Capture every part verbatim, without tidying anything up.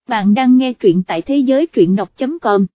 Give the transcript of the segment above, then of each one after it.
bạn đang nghe truyện tại thế giới truyện đọc chấm com.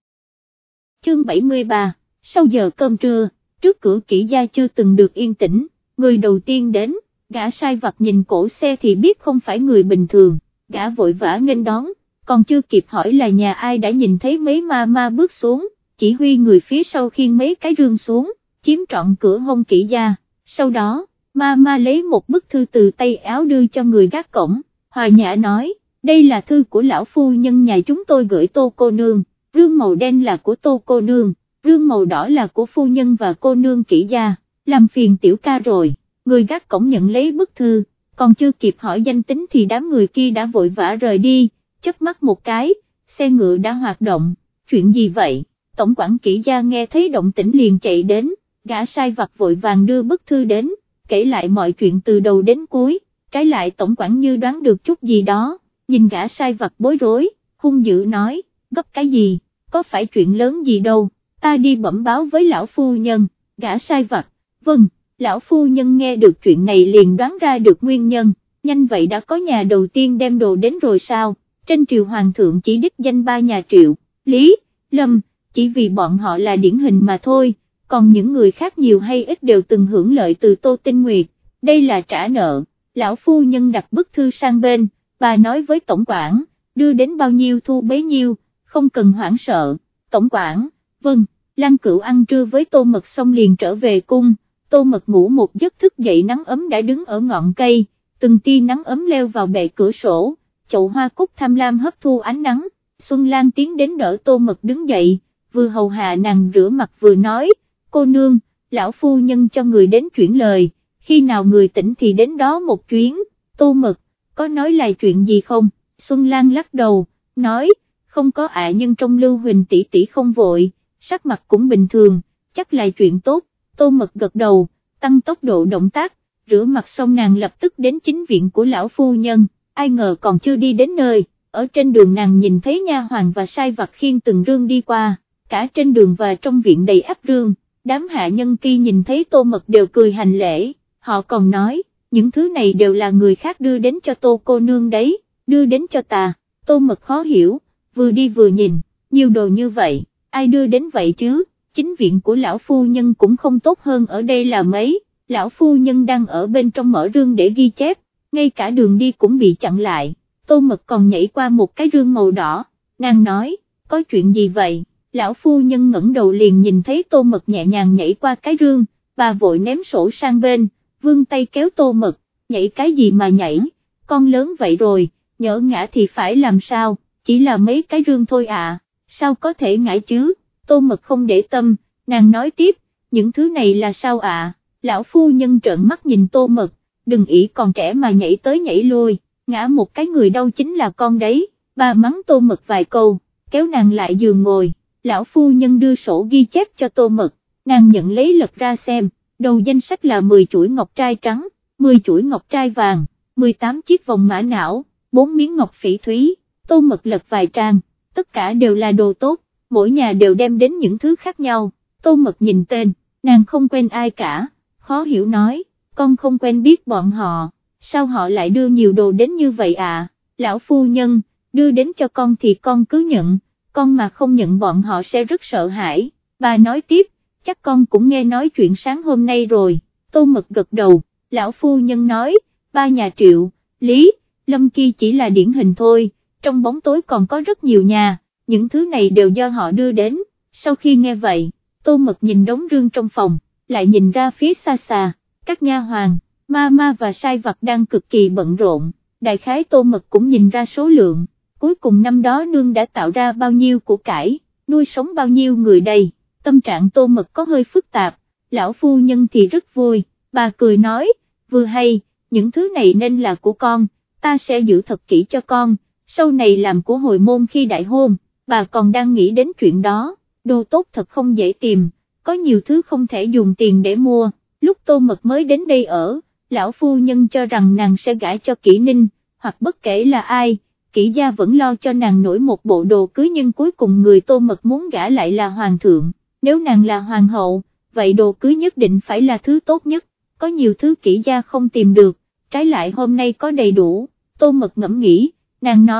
Chương bảy mươi ba, sau giờ cơm trưa, trước cửa Kỷ gia chưa từng được yên tĩnh, người đầu tiên đến, gã sai vặt nhìn cổ xe thì biết không phải người bình thường, gã vội vã nghênh đón, còn chưa kịp hỏi là nhà ai đã nhìn thấy mấy ma ma bước xuống, chỉ huy người phía sau khiêng mấy cái rương xuống, chiếm trọn cửa hông Kỷ gia, sau đó, ma ma lấy một bức thư từ tay áo đưa cho người gác cổng, hòa nhã nói, đây là thư của lão phu nhân nhà chúng tôi gửi Tô cô nương, rương màu đen là của Tô cô nương, rương màu đỏ là của phu nhân và cô nương Kỷ gia, làm phiền tiểu ca rồi, người gác cổng nhận lấy bức thư, còn chưa kịp hỏi danh tính thì đám người kia đã vội vã rời đi, chớp mắt một cái, xe ngựa đã hoạt động, chuyện gì vậy, tổng quản Kỷ gia nghe thấy động tĩnh liền chạy đến, gã sai vặt vội vàng đưa bức thư đến, kể lại mọi chuyện từ đầu đến cuối, trái lại tổng quản như đoán được chút gì đó, nhìn gã sai vặt bối rối, hung dữ nói, gấp cái gì, có phải chuyện lớn gì đâu, ta đi bẩm báo với lão phu nhân, gã sai vặt, vâng, lão phu nhân nghe được chuyện này liền đoán ra được nguyên nhân, nhanh vậy đã có nhà đầu tiên đem đồ đến rồi sao, trên triều hoàng thượng chỉ đích danh ba nhà Triệu, Lý, Lâm, chỉ vì bọn họ là điển hình mà thôi, còn những người khác nhiều hay ít đều từng hưởng lợi từ Tô Tinh Nguyệt, đây là trả nợ, lão phu nhân đặt bức thư sang bên, bà nói với tổng quản, đưa đến bao nhiêu thu bấy nhiêu, không cần hoảng sợ, tổng quản, vâng, Lan Cửu ăn trưa với Tô Mật xong liền trở về cung, Tô Mật ngủ một giấc thức dậy nắng ấm đã đứng ở ngọn cây, từng tia nắng ấm leo vào bệ cửa sổ, chậu hoa cúc tham lam hấp thu ánh nắng, Xuân Lan tiến đến đỡ Tô Mật đứng dậy, vừa hầu hạ nàng rửa mặt vừa nói, cô nương, lão phu nhân cho người đến chuyển lời, khi nào người tỉnh thì đến đó một chuyến, Tô Mật, có nói là chuyện gì không, Xuân Lan lắc đầu, nói, không có ạ nhưng trong Lưu Huỳnh tỷ tỷ không vội, sắc mặt cũng bình thường, chắc là chuyện tốt, Tô Mật gật đầu, tăng tốc độ động tác, rửa mặt xong nàng lập tức đến chính viện của lão phu nhân, ai ngờ còn chưa đi đến nơi, ở trên đường nàng nhìn thấy nha hoàn và sai vặt khiêng từng rương đi qua, cả trên đường và trong viện đầy ắp rương, đám hạ nhân kia nhìn thấy Tô Mật đều cười hành lễ, họ còn nói, những thứ này đều là người khác đưa đến cho Tô cô nương đấy, đưa đến cho ta, Tô Mật khó hiểu, vừa đi vừa nhìn, nhiều đồ như vậy, ai đưa đến vậy chứ, chính viện của lão phu nhân cũng không tốt hơn ở đây là mấy, lão phu nhân đang ở bên trong mở rương để ghi chép, ngay cả đường đi cũng bị chặn lại, Tô Mật còn nhảy qua một cái rương màu đỏ, nàng nói, có chuyện gì vậy, lão phu nhân ngẩng đầu liền nhìn thấy Tô Mật nhẹ nhàng nhảy qua cái rương, bà vội ném sổ sang bên, vươn tay kéo Tô Mật, nhảy cái gì mà nhảy, con lớn vậy rồi, nhỡ ngã thì phải làm sao, chỉ là mấy cái rương thôi à, sao có thể ngã chứ, Tô Mật không để tâm, nàng nói tiếp, những thứ này là sao ạ, lão phu nhân trợn mắt nhìn Tô Mật, đừng ỷ còn trẻ mà nhảy tới nhảy lui, ngã một cái người đâu chính là con đấy, bà mắng Tô Mật vài câu, kéo nàng lại giường ngồi, lão phu nhân đưa sổ ghi chép cho Tô Mật, nàng nhận lấy lật ra xem, đầu danh sách là mười chuỗi ngọc trai trắng, mười chuỗi ngọc trai vàng, mười tám chiếc vòng mã não, bốn miếng ngọc phỉ thúy, Tô Mật lật vài trang, tất cả đều là đồ tốt, mỗi nhà đều đem đến những thứ khác nhau, Tô Mật nhìn tên, nàng không quen ai cả, khó hiểu nói, con không quen biết bọn họ, sao họ lại đưa nhiều đồ đến như vậy à, lão phu nhân, đưa đến cho con thì con cứ nhận, con mà không nhận bọn họ sẽ rất sợ hãi, bà nói tiếp, chắc con cũng nghe nói chuyện sáng hôm nay rồi, Tô Mật gật đầu, lão phu nhân nói, ba nhà Triệu, Lý, Lâm kia chỉ là điển hình thôi, trong bóng tối còn có rất nhiều nhà, những thứ này đều do họ đưa đến, sau khi nghe vậy, Tô Mật nhìn đống rương trong phòng, lại nhìn ra phía xa xa, các nha hoàn, ma ma và sai vặt đang cực kỳ bận rộn, đại khái Tô Mật cũng nhìn ra số lượng, cuối cùng năm đó nương đã tạo ra bao nhiêu của cải, nuôi sống bao nhiêu người đây, tâm trạng Tô Mật có hơi phức tạp, lão phu nhân thì rất vui, bà cười nói, vừa hay, những thứ này nên là của con, ta sẽ giữ thật kỹ cho con, sau này làm của hồi môn khi đại hôn, bà còn đang nghĩ đến chuyện đó, đồ tốt thật không dễ tìm, có nhiều thứ không thể dùng tiền để mua, lúc Tô Mật mới đến đây ở, lão phu nhân cho rằng nàng sẽ gả cho Kỷ Ninh, hoặc bất kể là ai, Kỷ gia vẫn lo cho nàng nổi một bộ đồ cưới nhưng cuối cùng người Tô Mật muốn gả lại là hoàng thượng, nếu nàng là hoàng hậu, vậy đồ cưới nhất định phải là thứ tốt nhất, có nhiều thứ Kỷ gia không tìm được, trái lại hôm nay có đầy đủ, Tô Mật ngẫm nghĩ, nàng nói,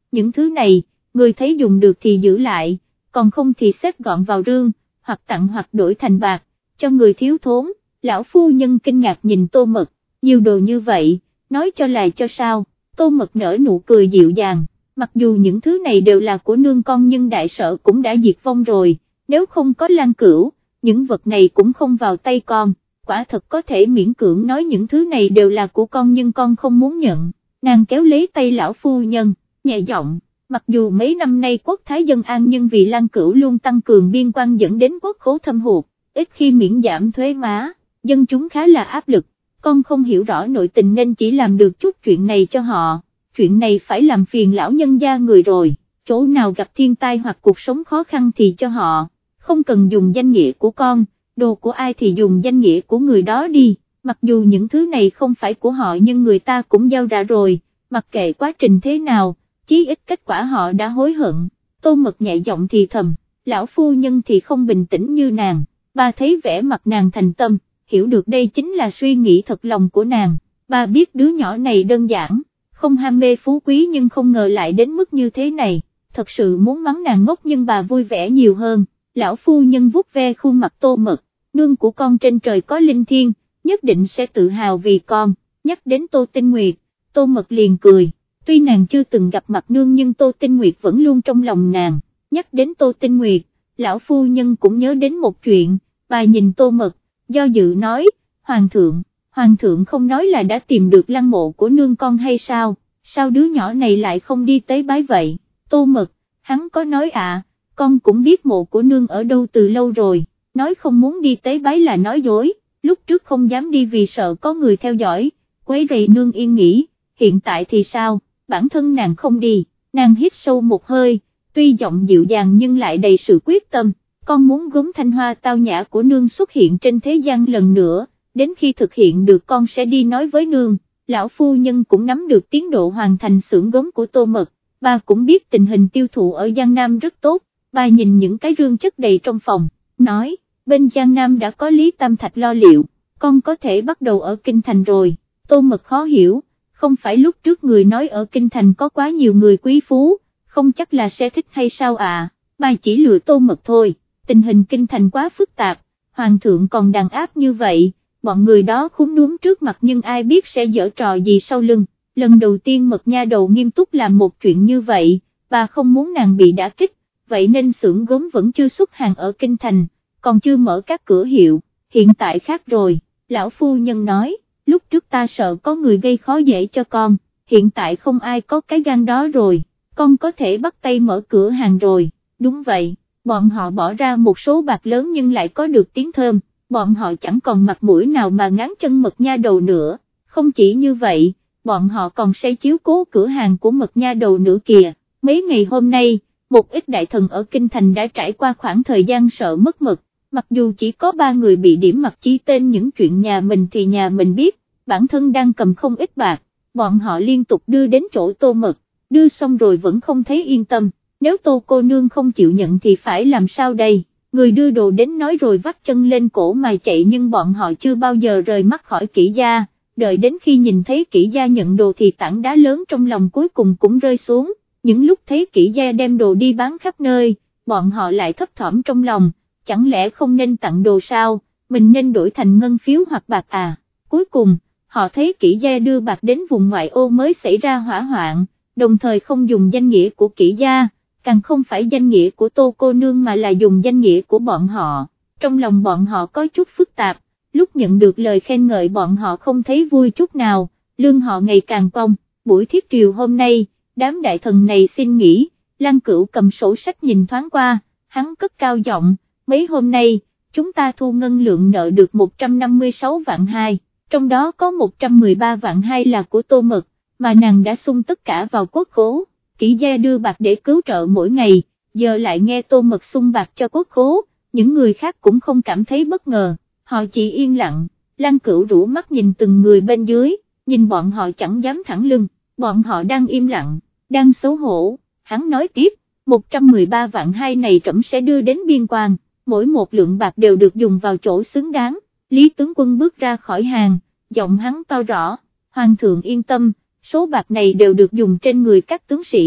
những thứ này, người thấy dùng được thì giữ lại, còn không thì xếp gọn vào rương, hoặc tặng hoặc đổi thành bạc, cho người thiếu thốn. Lão phu nhân kinh ngạc nhìn Tô Mật, nhiều đồ như vậy, nói cho là cho sao. Tô Mật nở nụ cười dịu dàng, mặc dù những thứ này đều là của nương con nhưng đại sở cũng đã diệt vong rồi, nếu không có Lan Cửu, những vật này cũng không vào tay con, quả thật có thể miễn cưỡng nói những thứ này đều là của con nhưng con không muốn nhận. Nàng kéo lấy tay lão phu nhân, nhẹ giọng, mặc dù mấy năm nay quốc thái dân an nhưng vì Lan Cửu luôn tăng cường biên quan dẫn đến quốc khố thâm hụt, ít khi miễn giảm thuế má, dân chúng khá là áp lực, con không hiểu rõ nội tình nên chỉ làm được chút chuyện này cho họ, chuyện này phải làm phiền lão nhân gia người rồi, chỗ nào gặp thiên tai hoặc cuộc sống khó khăn thì cho họ, không cần dùng danh nghĩa của con, đồ của ai thì dùng danh nghĩa của người đó đi, mặc dù những thứ này không phải của họ nhưng người ta cũng giao ra rồi, mặc kệ quá trình thế nào, chí ít kết quả họ đã hối hận. Tô Mật nhẹ giọng thì thầm, lão phu nhân thì không bình tĩnh như nàng, bà thấy vẻ mặt nàng thành tâm, hiểu được đây chính là suy nghĩ thật lòng của nàng, bà biết đứa nhỏ này đơn giản, không ham mê phú quý nhưng không ngờ lại đến mức như thế này, thật sự muốn mắng nàng ngốc nhưng bà vui vẻ nhiều hơn. Lão phu nhân vuốt ve khuôn mặt Tô Mật, nương của con trên trời có linh thiêng, nhất định sẽ tự hào vì con. Nhắc đến Tô Tinh Nguyệt, Tô Mật liền cười, tuy nàng chưa từng gặp mặt nương nhưng Tô Tinh Nguyệt vẫn luôn trong lòng nàng. Nhắc đến Tô Tinh Nguyệt, lão phu nhân cũng nhớ đến một chuyện, bà nhìn Tô Mật, do dự nói, Hoàng thượng, Hoàng thượng không nói là đã tìm được lăng mộ của nương con hay sao, sao đứa nhỏ này lại không đi tế bái vậy? Tô Mật, hắn có nói à, con cũng biết mộ của nương ở đâu từ lâu rồi, nói không muốn đi tế bái là nói dối, lúc trước không dám đi vì sợ có người theo dõi, quấy rầy nương yên nghỉ, hiện tại thì sao, bản thân nàng không đi, nàng hít sâu một hơi, tuy giọng dịu dàng nhưng lại đầy sự quyết tâm, con muốn gốm thanh hoa tao nhã của nương xuất hiện trên thế gian lần nữa, đến khi thực hiện được con sẽ đi nói với nương. Lão phu nhân cũng nắm được tiến độ hoàn thành xưởng gốm của Tô Mật, bà cũng biết tình hình tiêu thụ ở Giang Nam rất tốt, bà nhìn những cái rương chất đầy trong phòng, nói, bên Giang Nam đã có Lý Tam Thạch lo liệu, con có thể bắt đầu ở Kinh Thành rồi. Tô Mật khó hiểu, không phải lúc trước người nói ở Kinh Thành có quá nhiều người quý phú, không chắc là sẽ thích hay sao à, bà chỉ lừa Tô Mật thôi, tình hình Kinh Thành quá phức tạp, Hoàng thượng còn đàn áp như vậy, bọn người đó khúm núm trước mặt nhưng ai biết sẽ giở trò gì sau lưng. Lần đầu tiên Mật nha đầu nghiêm túc làm một chuyện như vậy, bà không muốn nàng bị đả kích, vậy nên xưởng gốm vẫn chưa xuất hàng ở Kinh Thành, còn chưa mở các cửa hiệu, hiện tại khác rồi, lão phu nhân nói, lúc trước ta sợ có người gây khó dễ cho con, hiện tại không ai có cái gan đó rồi, con có thể bắt tay mở cửa hàng rồi. Đúng vậy, bọn họ bỏ ra một số bạc lớn nhưng lại có được tiếng thơm, bọn họ chẳng còn mặt mũi nào mà ngáng chân Mật nha đầu nữa, không chỉ như vậy, bọn họ còn sẽ chiếu cố cửa hàng của Mật nha đầu nữa kìa. Mấy ngày hôm nay, một ít đại thần ở Kinh Thành đã trải qua khoảng thời gian sợ mất mật, mặc dù chỉ có ba người bị điểm mặt chi tên những chuyện nhà mình thì nhà mình biết, bản thân đang cầm không ít bạc, bọn họ liên tục đưa đến chỗ Tô Mật, đưa xong rồi vẫn không thấy yên tâm, nếu Tô cô nương không chịu nhận thì phải làm sao đây, người đưa đồ đến nói rồi vắt chân lên cổ mà chạy nhưng bọn họ chưa bao giờ rời mắt khỏi Kỷ gia, đợi đến khi nhìn thấy Kỷ gia nhận đồ thì tảng đá lớn trong lòng cuối cùng cũng rơi xuống, những lúc thấy Kỷ gia đem đồ đi bán khắp nơi, bọn họ lại thấp thỏm trong lòng, chẳng lẽ không nên tặng đồ sao, mình nên đổi thành ngân phiếu hoặc bạc à, cuối cùng, họ thấy Kỷ gia đưa bạc đến vùng ngoại ô mới xảy ra hỏa hoạn, đồng thời không dùng danh nghĩa của Kỷ gia, càng không phải danh nghĩa của Tô cô nương mà là dùng danh nghĩa của bọn họ, trong lòng bọn họ có chút phức tạp, lúc nhận được lời khen ngợi bọn họ không thấy vui chút nào, lương họ ngày càng cong, buổi thiết triều hôm nay, đám đại thần này xin nghỉ, Lan Cửu cầm sổ sách nhìn thoáng qua, hắn cất cao giọng, mấy hôm nay, chúng ta thu ngân lượng nợ được một trăm năm mươi sáu vạn hai, trong đó có một trăm mười ba vạn hai là của Tô Mật, mà nàng đã sung tất cả vào quốc khố. Kỷ gia đưa bạc để cứu trợ mỗi ngày, giờ lại nghe Tô Mật sung bạc cho quốc khố, những người khác cũng không cảm thấy bất ngờ, họ chỉ yên lặng, Lan Cửu rũ mắt nhìn từng người bên dưới, nhìn bọn họ chẳng dám thẳng lưng, bọn họ đang im lặng, đang xấu hổ, hắn nói tiếp, một trăm mười ba vạn hai này trẫm sẽ đưa đến biên quan, mỗi một lượng bạc đều được dùng vào chỗ xứng đáng. Lý tướng quân bước ra khỏi hàng, giọng hắn to rõ, Hoàng thượng yên tâm, số bạc này đều được dùng trên người các tướng sĩ,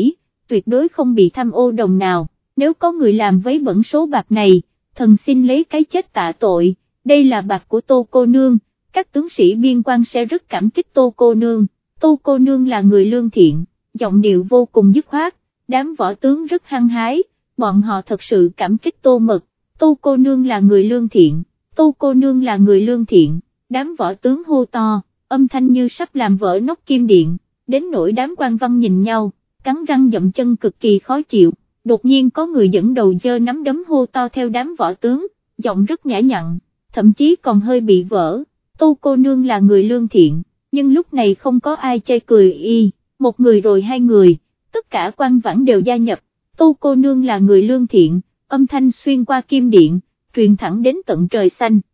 tuyệt đối không bị tham ô đồng nào, nếu có người làm vấy bẩn số bạc này, thần xin lấy cái chết tạ tội, đây là bạc của Tô cô nương, các tướng sĩ biên quan sẽ rất cảm kích Tô cô nương, Tô cô nương là người lương thiện, giọng điệu vô cùng dứt khoát, đám võ tướng rất hăng hái, bọn họ thật sự cảm kích Tô Mật, Tô cô nương là người lương thiện, Tô cô nương là người lương thiện, đám võ tướng hô to, âm thanh như sắp làm vỡ nóc kim điện, đến nỗi đám quan văn nhìn nhau, cắn răng dậm chân cực kỳ khó chịu, đột nhiên có người dẫn đầu giơ nắm đấm hô to theo đám võ tướng, giọng rất nhã nhặn, thậm chí còn hơi bị vỡ, Tô cô nương là người lương thiện, nhưng lúc này không có ai chê cười y, một người rồi hai người, tất cả quan vãn đều gia nhập, Tô cô nương là người lương thiện, âm thanh xuyên qua kim điện, truyền thẳng đến tận trời xanh.